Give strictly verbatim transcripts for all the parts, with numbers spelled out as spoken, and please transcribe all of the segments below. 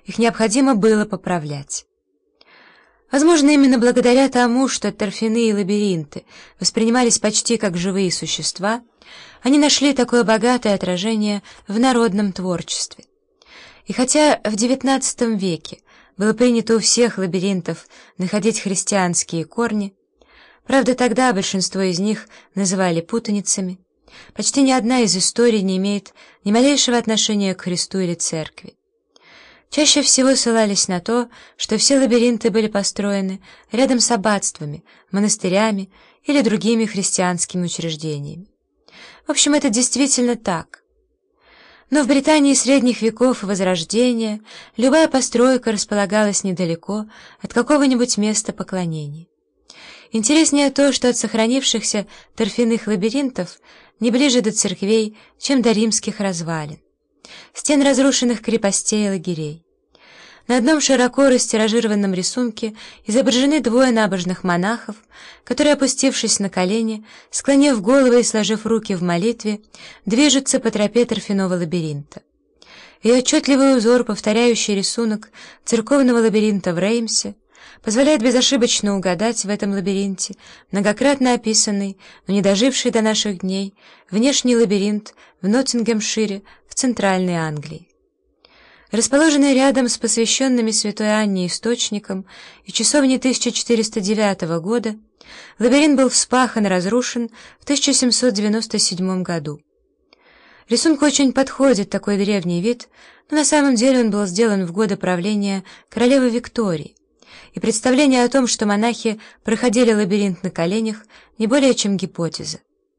их необходимо было поправлять. Возможно, именно благодаря тому, что торфяные лабиринты воспринимались почти как живые существа, они нашли такое богатое отражение в народном творчестве. И хотя в девятнадцатом веке было принято у всех лабиринтов находить христианские корни, правда, тогда большинство из них называли путаницами, почти ни одна из историй не имеет ни малейшего отношения к Христу или Церкви. Чаще всего ссылались на то, что все лабиринты были построены рядом с аббатствами, монастырями или другими христианскими учреждениями. В общем, это действительно так. Но в Британии средних веков и Возрождения любая постройка располагалась недалеко от какого-нибудь места поклонения. Интереснее то, что от сохранившихся торфяных лабиринтов не ближе до церквей, чем до римских развалин, стен разрушенных крепостей и лагерей. На одном широко растиражированном рисунке изображены двое набожных монахов, которые, опустившись на колени, склонив головы и сложив руки в молитве, движутся по тропе торфяного лабиринта. И отчетливый узор, повторяющий рисунок церковного лабиринта в Реймсе, позволяет безошибочно угадать в этом лабиринте многократно описанный, но не доживший до наших дней, внешний лабиринт в Ноттингемшире в Центральной Англии. Расположенный рядом с посвященными святой Анне источником и часовней тысяча четыреста девятого года, лабиринт был вспахан и разрушен в тысяча семьсот девяносто седьмом году. Рисунку очень подходит такой древний вид, но на самом деле он был сделан в годы правления королевы Виктории, и представление о том, что монахи проходили лабиринт на коленях, не более чем гипотеза.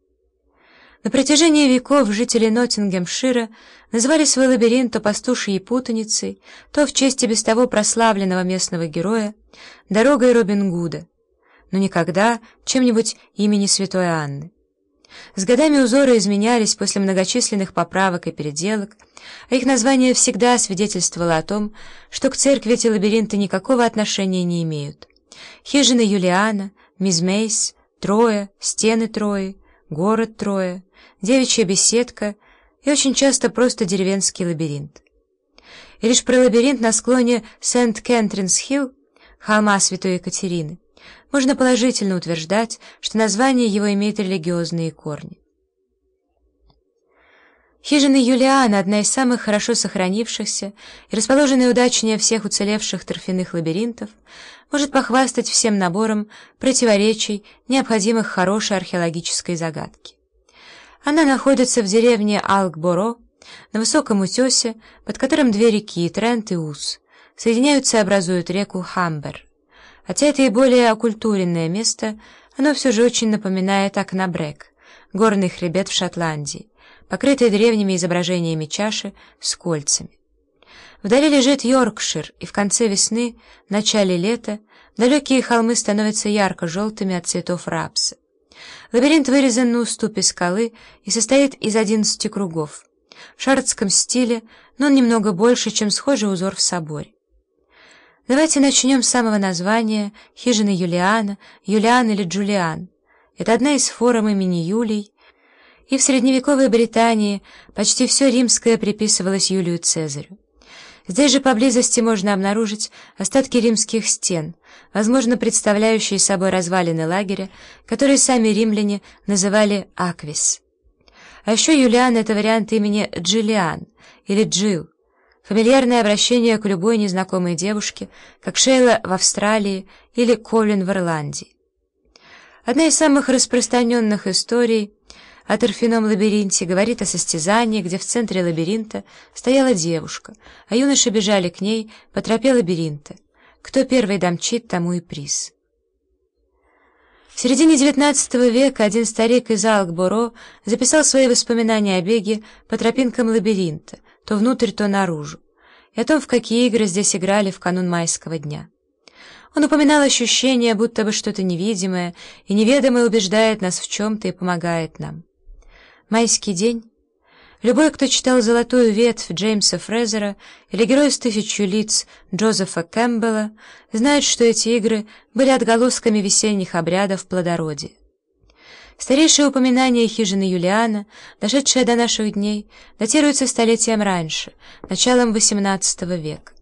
На протяжении веков жители Ноттингемшира называли свой лабиринт то пастушьей путаницей, то в честь и без того прославленного местного героя дорогой Робин Гуда, но никогда чем-нибудь имени святой Анны. С годами узоры изменялись после многочисленных поправок и переделок, а их название всегда свидетельствовало о том, что к церкви эти лабиринты никакого отношения не имеют. Хижина Юлиана, Мисс Мейс, Троя, стены Трои, город Троя, девичья беседка и очень часто просто деревенский лабиринт. И лишь про лабиринт на склоне Сент-Кентринс-Хилл, холма Святой Екатерины, можно положительно утверждать, что название его имеет религиозные корни. Хижина Юлиана — одна из самых хорошо сохранившихся и расположенная удачнее всех уцелевших торфяных лабиринтов, может похвастать всем набором противоречий, необходимых хорошей археологической загадке. Она находится в деревне Алкборо, на высоком утесе, под которым две реки, Трент и Ус, соединяются и образуют реку Хамбер. Хотя это и более окультуренное место, оно все же очень напоминает Акнабрек, горный хребет в Шотландии, покрытый древними изображениями чаши с кольцами. Вдали лежит Йоркшир, и в конце весны, начале лета, далекие холмы становятся ярко-желтыми от цветов рапса. Лабиринт вырезан на уступе скалы и состоит из одиннадцати кругов. В шардском стиле, но он немного больше, чем схожий узор в соборе. Давайте начнем с самого названия хижины Юлиана, Юлиан или Джулиан. Это одна из форм имени Юлий, и в средневековой Британии почти все римское приписывалось Юлию Цезарю. Здесь же поблизости можно обнаружить остатки римских стен, возможно, представляющие собой развалины лагеря, которые сами римляне называли Аквис. А еще Юлиан — это вариант имени Джилиан или Джилл, фамильярное обращение к любой незнакомой девушке, как Шейла в Австралии или Колин в Ирландии. Одна из самых распространенных историй о торфяном лабиринте говорит о состязании, где в центре лабиринта стояла девушка, а юноши бежали к ней по тропе лабиринта. Кто первый домчит, тому и приз. В середине девятнадцатого века один старик из Алкборо записал свои воспоминания о беге по тропинкам лабиринта, то внутрь, то наружу, и о том, в какие игры здесь играли в канун майского дня. Он упоминал ощущение, будто бы что-то невидимое и неведомое убеждает нас в чем-то и помогает нам. Майский день. Любой, кто читал «Золотую ветвь» Джеймса Фрезера или «Герой с тысячью лиц» Джозефа Кэмпбелла, знает, что эти игры были отголосками весенних обрядов плодородия. Старейшее упоминание хижины Юлиана, дошедшее до наших дней, датируется столетием раньше, началом восемнадцатого века.